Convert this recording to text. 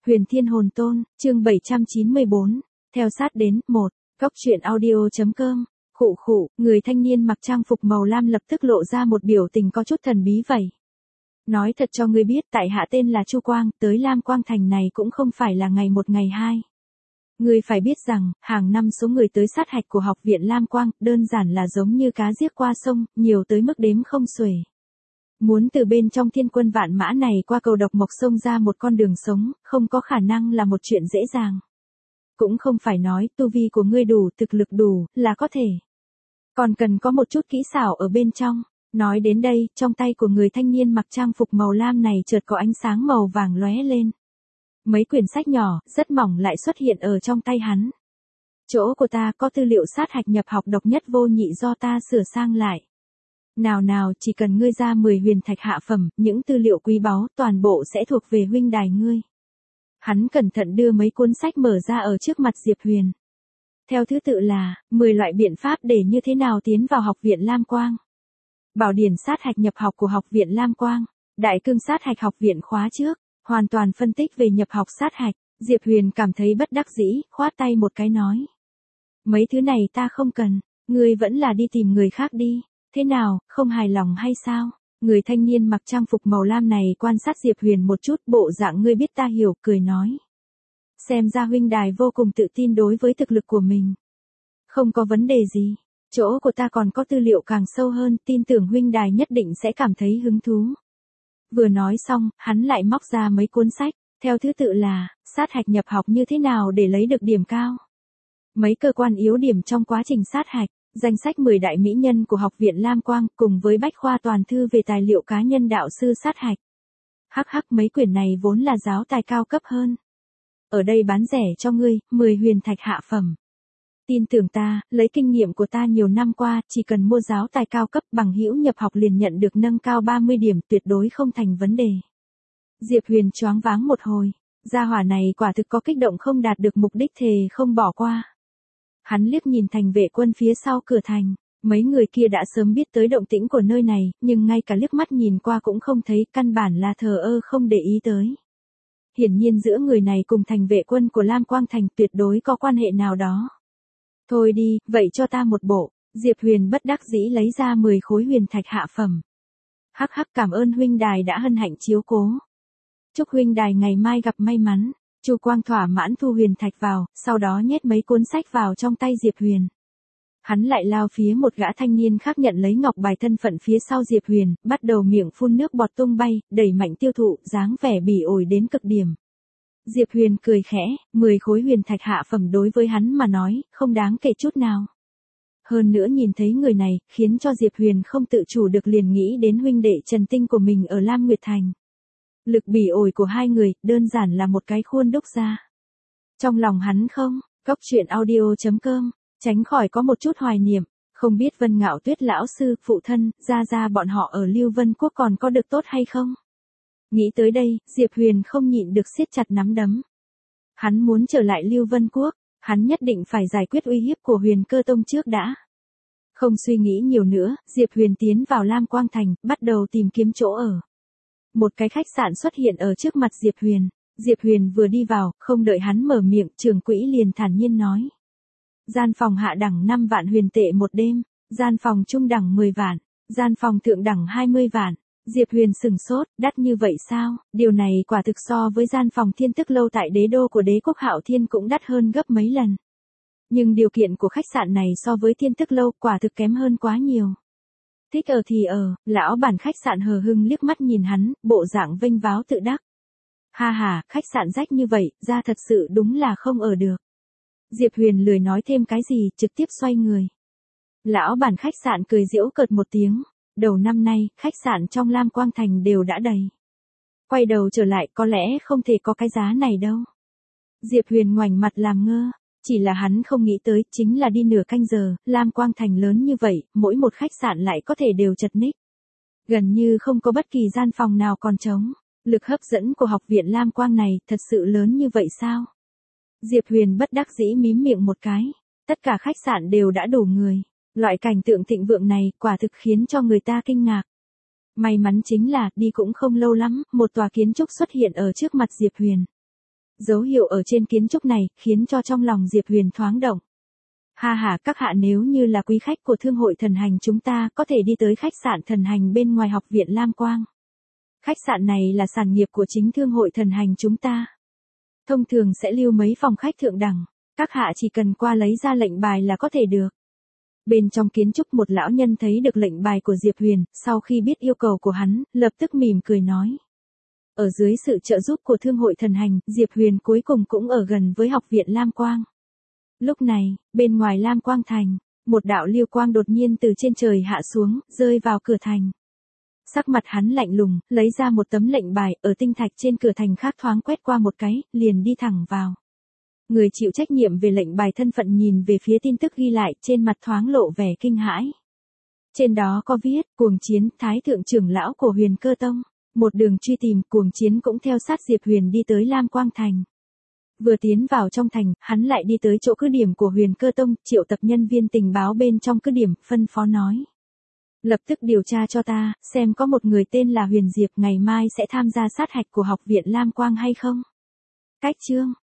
Huyền Thiên Hồn Tôn, chương 794, theo sát đến, 1, Cóc truyện audio.com, người thanh niên mặc trang phục màu lam lập tức lộ ra một biểu tình có chút thần bí vậy. Nói thật cho ngươi biết tại hạ tên là Chu Quang, tới Lam Quang Thành này cũng không phải là ngày một ngày hai. Ngươi phải biết rằng, hàng năm số người tới sát hạch của học viện Lam Quang, đơn giản là giống như cá giết qua sông, nhiều tới mức đếm không xuể. Muốn từ bên trong thiên quân vạn mã này qua cầu độc mộc sông ra một con đường sống, không có khả năng là một chuyện dễ dàng. Cũng không phải nói tu vi của ngươi đủ, thực lực đủ, là có thể. Còn cần có một chút kỹ xảo ở bên trong. Nói đến đây, trong tay của người thanh niên mặc trang phục màu lam này chợt có ánh sáng màu vàng lóe lên. Mấy quyển sách nhỏ, rất mỏng lại xuất hiện ở trong tay hắn. Chỗ của ta có tư liệu sát hạch nhập học độc nhất vô nhị do ta sửa sang lại. Nào, chỉ cần ngươi ra 10 huyền thạch hạ phẩm, những tư liệu quý báu toàn bộ sẽ thuộc về huynh đài ngươi. Hắn cẩn thận đưa mấy cuốn sách mở ra ở trước mặt Diệp Huyền. Theo thứ tự là, 10 loại biện pháp để như thế nào tiến vào học viện Lam Quang. Bảo điển sát hạch nhập học của học viện Lam Quang. Đại cương sát hạch học viện khóa trước. Hoàn toàn phân tích về nhập học sát hạch. Diệp Huyền cảm thấy bất đắc dĩ, khoát tay một cái nói. Mấy thứ này ta không cần, ngươi vẫn là đi tìm người khác đi. Thế nào, không hài lòng hay sao? Người thanh niên mặc trang phục màu lam này quan sát Diệp Huyền một chút, bộ dạng ngươi biết ta hiểu, cười nói. Xem ra huynh đài vô cùng tự tin đối với thực lực của mình. Không có vấn đề gì, chỗ của ta còn có tư liệu càng sâu hơn, tin tưởng huynh đài nhất định sẽ cảm thấy hứng thú. Vừa nói xong, hắn lại móc ra mấy cuốn sách, theo thứ tự là, sát hạch nhập học như thế nào để lấy được điểm cao. Mấy cơ quan yếu điểm trong quá trình sát hạch. Danh sách 10 đại mỹ nhân của học viện Lam Quang cùng với bách khoa toàn thư về tài liệu cá nhân đạo sư sát hạch. Mấy quyển này vốn là giáo tài cao cấp hơn. Ở đây bán rẻ cho ngươi, 10 huyền thạch hạ phẩm. Tin tưởng ta, lấy kinh nghiệm của ta nhiều năm qua, chỉ cần mua giáo tài cao cấp bằng hữu nhập học liền nhận được nâng cao 30 điểm, tuyệt đối không thành vấn đề. Diệp Huyền choáng váng một hồi, gia hỏa này quả thực có kích động không đạt được mục đích thề không bỏ qua. Hắn liếc nhìn thành vệ quân phía sau cửa thành, mấy người kia đã sớm biết tới động tĩnh của nơi này, nhưng ngay cả liếc mắt nhìn qua cũng không thấy, căn bản là thờ ơ không để ý tới. Hiển nhiên giữa người này cùng thành vệ quân của Lam Quang Thành tuyệt đối có quan hệ nào đó. Thôi đi, vậy cho ta một bộ, Diệp Huyền bất đắc dĩ lấy ra 10 khối huyền thạch hạ phẩm. Cảm ơn huynh đài đã hân hạnh chiếu cố. Chúc huynh đài ngày mai gặp may mắn. Chu Quang thỏa mãn thu huyền thạch vào, sau đó nhét mấy cuốn sách vào trong tay Diệp Huyền. Hắn lại lao phía một gã thanh niên khác nhận lấy ngọc bài thân phận phía sau Diệp Huyền, bắt đầu miệng phun nước bọt tung bay, đẩy mạnh tiêu thụ, dáng vẻ bỉ ổi đến cực điểm. Diệp Huyền cười khẽ, 10 khối huyền thạch hạ phẩm đối với hắn mà nói, không đáng kể chút nào. Hơn nữa nhìn thấy người này, khiến cho Diệp Huyền không tự chủ được liền nghĩ đến huynh đệ Trần Tinh của mình ở Lam Nguyệt Thành. Lực bỉ ổi của hai người, đơn giản là một cái khuôn đúc ra. Trong lòng hắn không, Cóc truyện audio.com, tránh khỏi có một chút hoài niệm, không biết Vân Ngạo Tuyết lão sư, phụ thân, gia bọn họ ở Lưu Vân Quốc còn có được tốt hay không? Nghĩ tới đây, Diệp Huyền không nhịn được siết chặt nắm đấm. Hắn muốn trở lại Lưu Vân Quốc, hắn nhất định phải giải quyết uy hiếp của Huyền Cơ Tông trước đã. Không suy nghĩ nhiều nữa, Diệp Huyền tiến vào Lam Quang Thành, bắt đầu tìm kiếm chỗ ở. Một cái khách sạn xuất hiện ở trước mặt Diệp Huyền. Diệp Huyền vừa đi vào, không đợi hắn mở miệng, trưởng quỹ liền thản nhiên nói. Gian phòng hạ đẳng 5 vạn huyền tệ một đêm, gian phòng trung đẳng 10 vạn, gian phòng thượng đẳng 20 vạn. Diệp Huyền sừng sốt, đắt như vậy sao? Điều này quả thực so với gian phòng Thiên Tức Lâu tại đế đô của đế quốc Hạo Thiên cũng đắt hơn gấp mấy lần. Nhưng điều kiện của khách sạn này so với Thiên Tức Lâu quả thực kém hơn quá nhiều. Thích ở thì ở, lão bản khách sạn hờ hững liếc mắt nhìn hắn, bộ dạng vênh váo tự đắc. Khách sạn rách như vậy, ra thật sự đúng là không ở được. Diệp Huyền lười nói thêm cái gì, trực tiếp xoay người. Lão bản khách sạn cười giễu cợt một tiếng, đầu năm nay, khách sạn trong Lam Quang Thành đều đã đầy. Quay đầu trở lại có lẽ không thể có cái giá này đâu. Diệp Huyền ngoảnh mặt làm ngơ. Chỉ là hắn không nghĩ tới, chính là đi nửa canh giờ, Lam Quang Thành lớn như vậy, mỗi một khách sạn lại có thể đều chật ních. Gần như không có bất kỳ gian phòng nào còn trống. Lực hấp dẫn của học viện Lam Quang này thật sự lớn như vậy sao? Diệp Huyền bất đắc dĩ mím miệng một cái. Tất cả khách sạn đều đã đủ người. Loại cảnh tượng thịnh vượng này quả thực khiến cho người ta kinh ngạc. May mắn chính là, đi cũng không lâu lắm, một tòa kiến trúc xuất hiện ở trước mặt Diệp Huyền. Dấu hiệu ở trên kiến trúc này, khiến cho trong lòng Diệp Huyền thoáng động. Ha ha, các hạ nếu như là quý khách của thương hội thần hành chúng ta có thể đi tới khách sạn thần hành bên ngoài học viện Lam Quang. Khách sạn này là sản nghiệp của chính thương hội thần hành chúng ta. Thông thường sẽ lưu mấy phòng khách thượng đẳng, các hạ chỉ cần qua lấy ra lệnh bài là có thể được. Bên trong kiến trúc một lão nhân thấy được lệnh bài của Diệp Huyền, sau khi biết yêu cầu của hắn, lập tức mỉm cười nói. Ở dưới sự trợ giúp của thương hội thần hành, Diệp Huyền cuối cùng cũng ở gần với học viện Lam Quang. Lúc này, bên ngoài Lam Quang thành, một đạo lưu quang đột nhiên từ trên trời hạ xuống, rơi vào cửa thành. Sắc mặt hắn lạnh lùng, lấy ra một tấm lệnh bài, ở tinh thạch trên cửa thành khác thoáng quét qua một cái, liền đi thẳng vào. Người chịu trách nhiệm về lệnh bài thân phận nhìn về phía tin tức ghi lại, trên mặt thoáng lộ vẻ kinh hãi. Trên đó có viết, cuồng chiến, thái thượng trưởng lão của Huyền Cơ Tông. Một đường truy tìm, cuồng chiến cũng theo sát Diệp Huyền đi tới Lam Quang thành. Vừa tiến vào trong thành, hắn lại đi tới chỗ cứ điểm của Huyền Cơ Tông, triệu tập nhân viên tình báo bên trong cứ điểm, phân phó nói. Lập tức điều tra cho ta, xem có một người tên là Huyền Diệp ngày mai sẽ tham gia sát hạch của học viện Lam Quang hay không. Cách chương